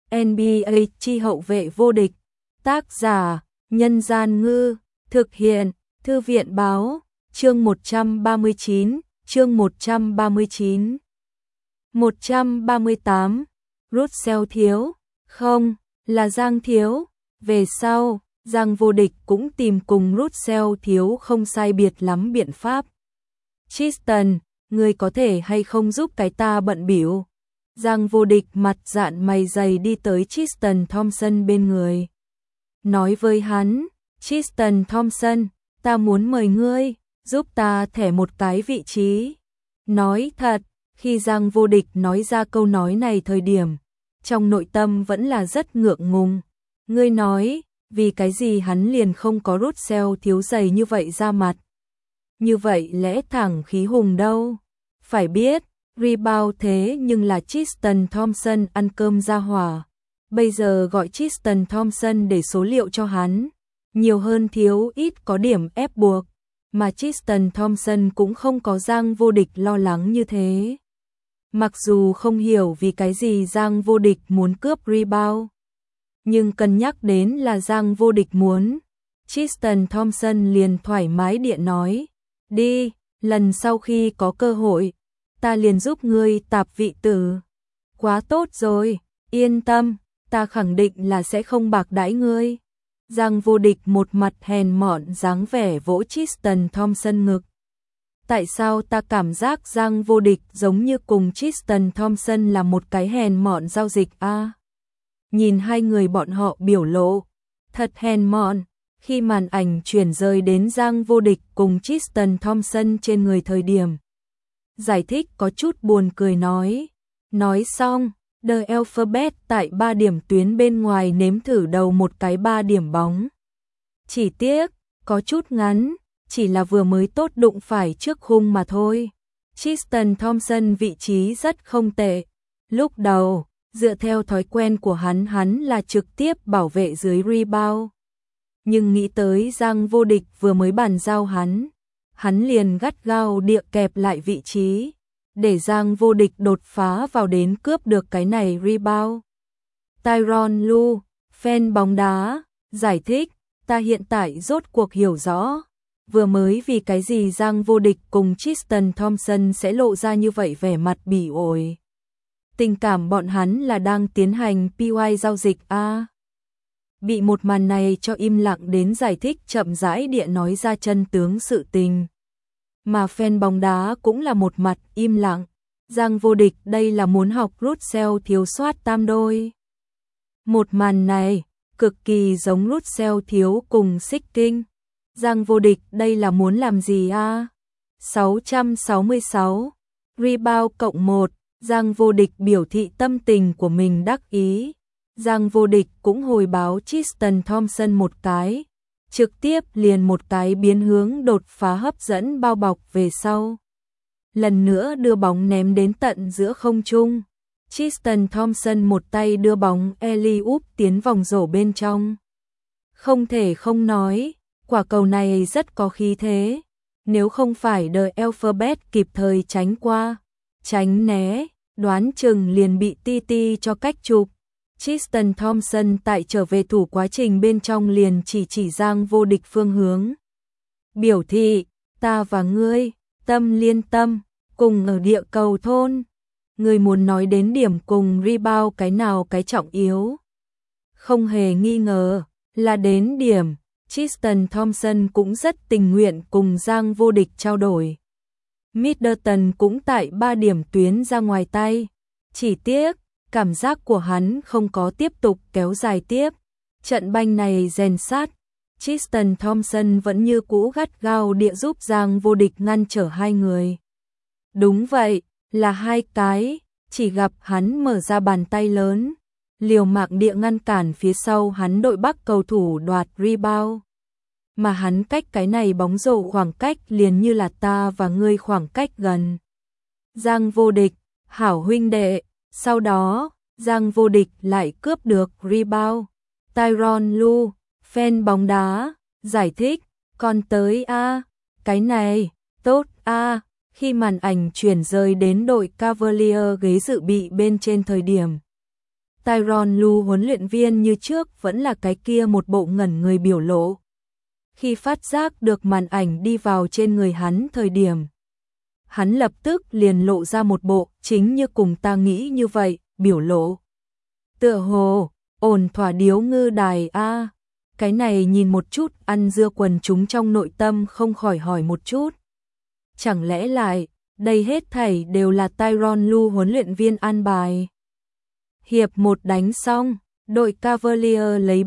NBA chi hậu vệ vô địch. Tác giả: Nhân Gian Ngư. Thực hiện: Thư viện Báo. Chương 139. Chương 139. 138. Russell thiếu. Không, là Giang thiếu. Về sau, Giang vô địch cũng tìm cùng Russell thiếu không sai biệt lắm biện pháp. Tristan, ngươi có thể hay không giúp cái ta bận bịu? Giang vô địch mặt dạn mày dày đi tới Tristan Thompson bên người. Nói với hắn, Tristan Thompson, ta muốn mời ngươi, giúp ta thẻ một cái vị trí. Nói thật, khi Giang vô địch nói ra câu nói này thời điểm, trong nội tâm vẫn là rất ngượng ngùng. Ngươi nói, vì cái gì hắn liền không có Russell thiếu dày như vậy ra mặt. Như vậy lẽ thẳng khí hùng đâu. Phải biết, rebound thế nhưng là Tristan Thompson ăn cơm ra hỏa. Bây giờ gọi Tristan Thompson để số liệu cho hắn. Nhiều hơn thiếu ít có điểm ép buộc. Mà Tristan Thompson cũng không có Giang vô địch lo lắng như thế. Mặc dù không hiểu vì cái gì Giang vô địch muốn cướp rebound, nhưng cân nhắc đến là Giang vô địch muốn, Tristan Thompson liền thoải mái điện nói, đi, lần sau khi có cơ hội, ta liền giúp ngươi tạp vị tử. Quá tốt rồi, yên tâm, ta khẳng định là sẽ không bạc đãi ngươi. Giang vô địch một mặt hèn mọn dáng vẻ vỗ Tristan Thompson ngực. Tại sao ta cảm giác Giang vô địch giống như cùng Tristan Thompson là một cái hèn mọn giao dịch a? Nhìn hai người bọn họ biểu lộ, thật hèn mọn. Khi màn ảnh chuyển rời đến Giang vô địch cùng Tristan Thompson trên người thời điểm, giải thích có chút buồn cười nói. Nói xong, The Alphabet tại 3 điểm tuyến bên ngoài nếm thử đầu một cái 3 điểm bóng. Chỉ tiếc, có chút ngắn, chỉ là vừa mới tốt đụng phải trước khung mà thôi. Tristan Thompson vị trí rất không tệ. Lúc đầu, dựa theo thói quen của hắn là trực tiếp bảo vệ dưới rebound. Nhưng nghĩ tới Giang vô địch vừa mới bàn giao hắn liền gắt gao địa kẹp lại vị trí, để Giang vô địch đột phá vào đến cướp được cái này rebound. Tyronn Lue, fan bóng đá, giải thích, ta hiện tại rốt cuộc hiểu rõ, vừa mới vì cái gì Giang vô địch cùng Tristan Thompson sẽ lộ ra như vậy vẻ mặt bỉ ổi. Tình cảm bọn hắn là đang tiến hành PY giao dịch a. Bị một màn này cho im lặng đến giải thích chậm rãi địa nói ra chân tướng sự tình. Mà fan bóng đá cũng là một mặt im lặng. Giang vô địch đây là muốn học Russell thiếu soát tam đôi. Một màn này cực kỳ giống Russell thiếu cùng Xích Kinh. Giang vô địch đây là muốn làm gì a? 666 rebound cộng 1. Giang vô địch biểu thị tâm tình của mình đắc ý. Giang vô địch cũng hồi báo Tristan Thompson một cái, trực tiếp liền một cái biến hướng đột phá hấp dẫn bao bọc về sau. Lần nữa đưa bóng ném đến tận giữa không trung. Tristan Thompson một tay đưa bóng alley-oop tiến vòng rổ bên trong. Không thể không nói, quả cầu này rất có khí thế. Nếu không phải The Alphabet kịp thời tránh qua, tránh né, đoán chừng liền bị TT cho cách chụp. Tristan Thompson tại trở về thủ quá trình bên trong liền chỉ Giang vô địch phương hướng. Biểu thị, ta và ngươi, tâm liên tâm, cùng ở địa cầu thôn. Ngươi muốn nói đến điểm cùng rebound cái nào cái trọng yếu? Không hề nghi ngờ, là đến điểm. Tristan Thompson cũng rất tình nguyện cùng Giang vô địch trao đổi. Middleton cũng tại 3 điểm tuyến ra ngoài tay. Chỉ tiếc, cảm giác của hắn không có tiếp tục kéo dài tiếp. Trận banh này rèn sát, Tristan Thompson vẫn như cũ gắt gao địa giúp Giang vô địch ngăn trở hai người. Đúng vậy, là hai cái, chỉ gặp hắn mở ra bàn tay lớn, liều mạng địa ngăn cản phía sau hắn đội Bắc cầu thủ đoạt rebound. Mà hắn cách cái này bóng rổ khoảng cách liền như là ta và ngươi khoảng cách gần. Giang vô địch, hảo huynh đệ. Sau đó, Giang vô địch lại cướp được rebound. Tyronn Lue, fan bóng đá, giải thích, còn tới a, cái này, tốt a. Khi màn ảnh chuyển rời đến đội Cavalier ghế dự bị bên trên thời điểm, Tyronn Lue huấn luyện viên như trước vẫn là cái kia một bộ ngẩn người biểu lộ. Khi phát giác được màn ảnh đi vào trên người hắn thời điểm, hắn lập tức liền lộ ra một bộ chính như cùng ta nghĩ như vậy, biểu lộ. Tựa hồ, ổn thỏa điếu ngư đài a. Cái này nhìn một chút ăn dưa quần chúng trong nội tâm không khỏi hỏi một chút. Chẳng lẽ lại, đây hết thảy đều là Tyronn Lue huấn luyện viên an bài. Hiệp 1 đánh xong, đội Cavalier lấy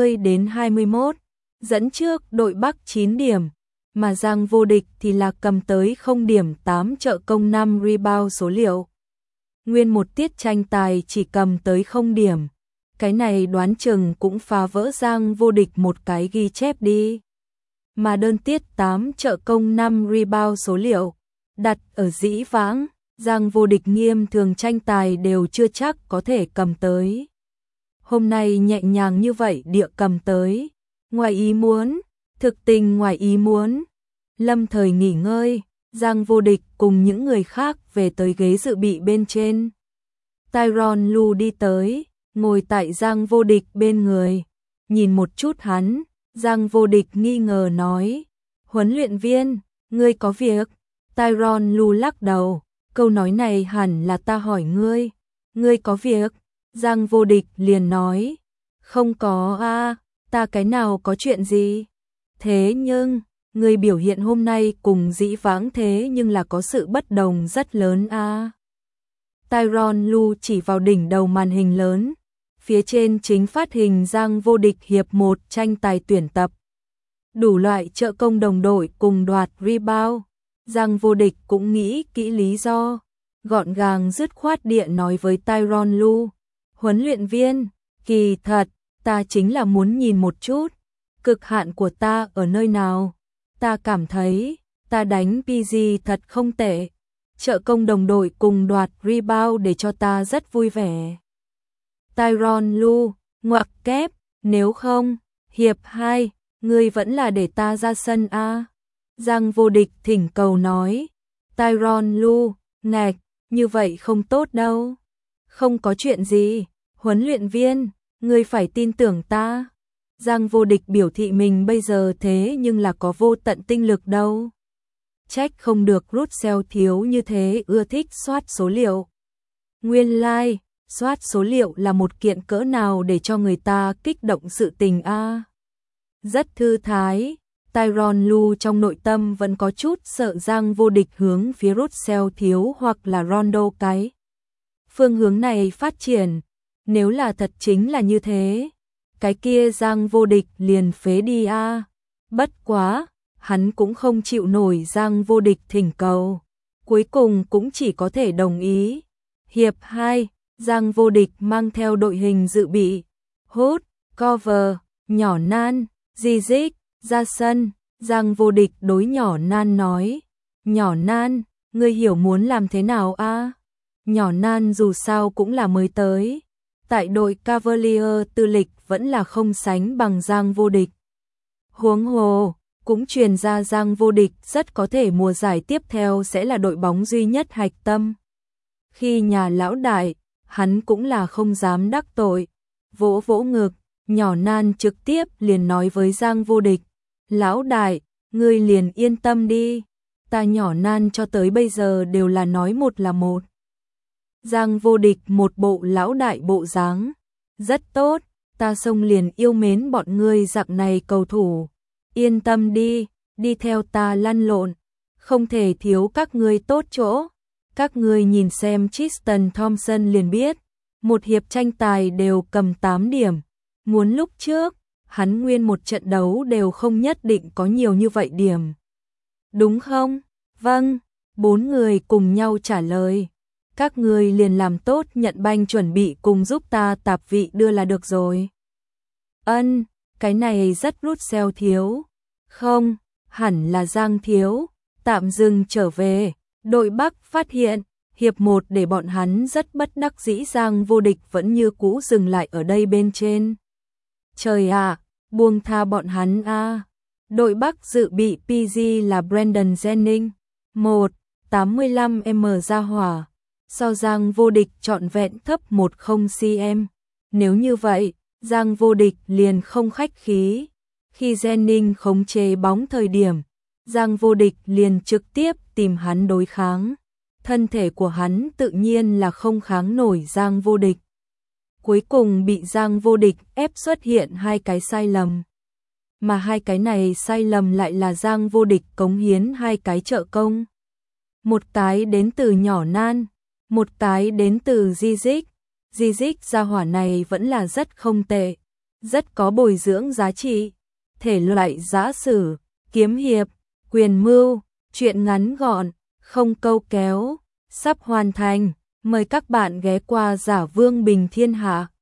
30-21, dẫn trước đội Bắc 9 điểm, mà Giang Vô Địch thì là cầm tới 0 điểm 8 trợ công 5 rebound số liệu. Nguyên một tiết tranh tài chỉ cầm tới 0 điểm. Cái này đoán chừng cũng phá vỡ Giang Vô Địch một cái ghi chép đi. Mà đơn tiết 8 trợ công 5 rebound số liệu, đặt ở dĩ vãng, Giang Vô Địch nghiêm thường tranh tài đều chưa chắc có thể cầm tới. Hôm nay nhẹ nhàng như vậy địa cầm tới, ngoài ý muốn, thực tình ngoài ý muốn. Lâm thời nghỉ ngơi, Giang Vô Địch cùng những người khác về tới ghế dự bị bên trên. Tyronn Lue đi tới, ngồi tại Giang Vô Địch bên người, nhìn một chút hắn, Giang Vô Địch nghi ngờ nói, huấn luyện viên, ngươi có việc? Tyronn Lue lắc đầu, câu nói này hẳn là ta hỏi ngươi có việc? Giang Vô Địch liền nói, không có a, ta cái nào có chuyện gì? Thế nhưng, ngươi biểu hiện hôm nay cùng dĩ vãng thế nhưng là có sự bất đồng rất lớn a. Tyronn Lue chỉ vào đỉnh đầu màn hình lớn, phía trên chính phát hình Giang Vô Địch hiệp 1 tranh tài tuyển tập. Đủ loại trợ công đồng đội cùng đoạt rebound. Giang Vô Địch cũng nghĩ kỹ lý do, gọn gàng dứt khoát địa nói với Tyronn Lue, huấn luyện viên, kỳ thật, ta chính là muốn nhìn một chút, cực hạn của ta ở nơi nào. Ta cảm thấy, ta đánh PG thật không tệ, trợ công đồng đội cùng đoạt rebound để cho ta rất vui vẻ. Tyronn Lue, ngoặc kép, nếu không, hiệp 2, ngươi vẫn là để ta ra sân a. Giang Vô Địch thỉnh cầu nói, Tyronn Lue, ngạch, như vậy không tốt đâu. Không có chuyện gì, huấn luyện viên, ngươi phải tin tưởng ta. Giang Vô Địch biểu thị mình bây giờ thế nhưng là có vô tận tinh lực đâu. Trách không được Russell thiếu như thế ưa thích soát số liệu. Nguyên lai, soát số liệu là một kiện cỡ nào để cho người ta kích động sự tình a. Rất thư thái, Tyronn Lue trong nội tâm vẫn có chút sợ Giang Vô Địch hướng phía Russell thiếu hoặc là Rondo cái phương hướng này phát triển. Nếu là thật chính là như thế, cái kia Giang Vô Địch liền phế đi a. Bất quá, hắn cũng không chịu nổi Giang Vô Địch thỉnh cầu, cuối cùng cũng chỉ có thể đồng ý. Hiệp 2, Giang Vô Địch mang theo đội hình dự bị, hút, cover, nhỏ nan, Zizik, ra sân. Giang Vô Địch đối nhỏ nan nói, nhỏ nan, ngươi hiểu muốn làm thế nào a? Nhỏ nan dù sao cũng là mới tới, tại đội Cavalier tư lịch vẫn là không sánh bằng Giang Vô Địch. Huống hồ, cũng truyền ra Giang Vô Địch rất có thể mùa giải tiếp theo sẽ là đội bóng duy nhất hạch tâm. Khi nhà lão đại, hắn cũng là không dám đắc tội, vỗ vỗ ngực, nhỏ nan trực tiếp liền nói với Giang Vô Địch, lão đại, ngươi liền yên tâm đi, ta nhỏ nan cho tới bây giờ đều là nói một là một. Giang Vô Địch một bộ lão đại bộ dáng, rất tốt, ta xông liền yêu mến bọn ngươi dạng này cầu thủ, yên tâm đi, đi theo ta lăn lộn, không thể thiếu các ngươi tốt chỗ. Các ngươi nhìn xem Tristan Thompson liền biết, một hiệp tranh tài đều cầm 8 điểm, muốn lúc trước, hắn nguyên một trận đấu đều không nhất định có nhiều như vậy điểm. Đúng không? Vâng, 4 người cùng nhau trả lời. Các ngươi liền làm tốt nhận banh chuẩn bị cùng giúp ta tạp vị đưa là được rồi. Ân, cái này rất Russell thiếu. Không, hẳn là Giang thiếu. Tạm dừng trở về, đội Bắc phát hiện, hiệp 1 để bọn hắn rất bất đắc dĩ Giang Vô Địch vẫn như cũ dừng lại ở đây bên trên. Trời ạ, buông tha bọn hắn a. Đội Bắc dự bị PG là Brandon Jennings, 1,85m ra hỏa, so Giang Vô Địch trọn vẹn thấp 10 cm. Nếu như vậy, Giang Vô Địch liền không khách khí. Khi Jennings khống chế bóng thời điểm, Giang Vô Địch liền trực tiếp tìm hắn đối kháng. Thân thể của hắn tự nhiên là không kháng nổi Giang Vô Địch. Cuối cùng bị Giang Vô Địch ép xuất hiện hai cái sai lầm. Mà hai cái này sai lầm lại là Giang Vô Địch cống hiến hai cái trợ công. Một cái đến từ nhỏ Nan, một cái đến từ Zizik. Zizik gia hỏa này vẫn là rất không tệ, rất có bồi dưỡng giá trị. Thể loại giã sử, kiếm hiệp, quyền mưu, truyện ngắn gọn, không câu kéo, sắp hoàn thành. Mời các bạn ghé qua Giả Vương Bình Thiên Hạ.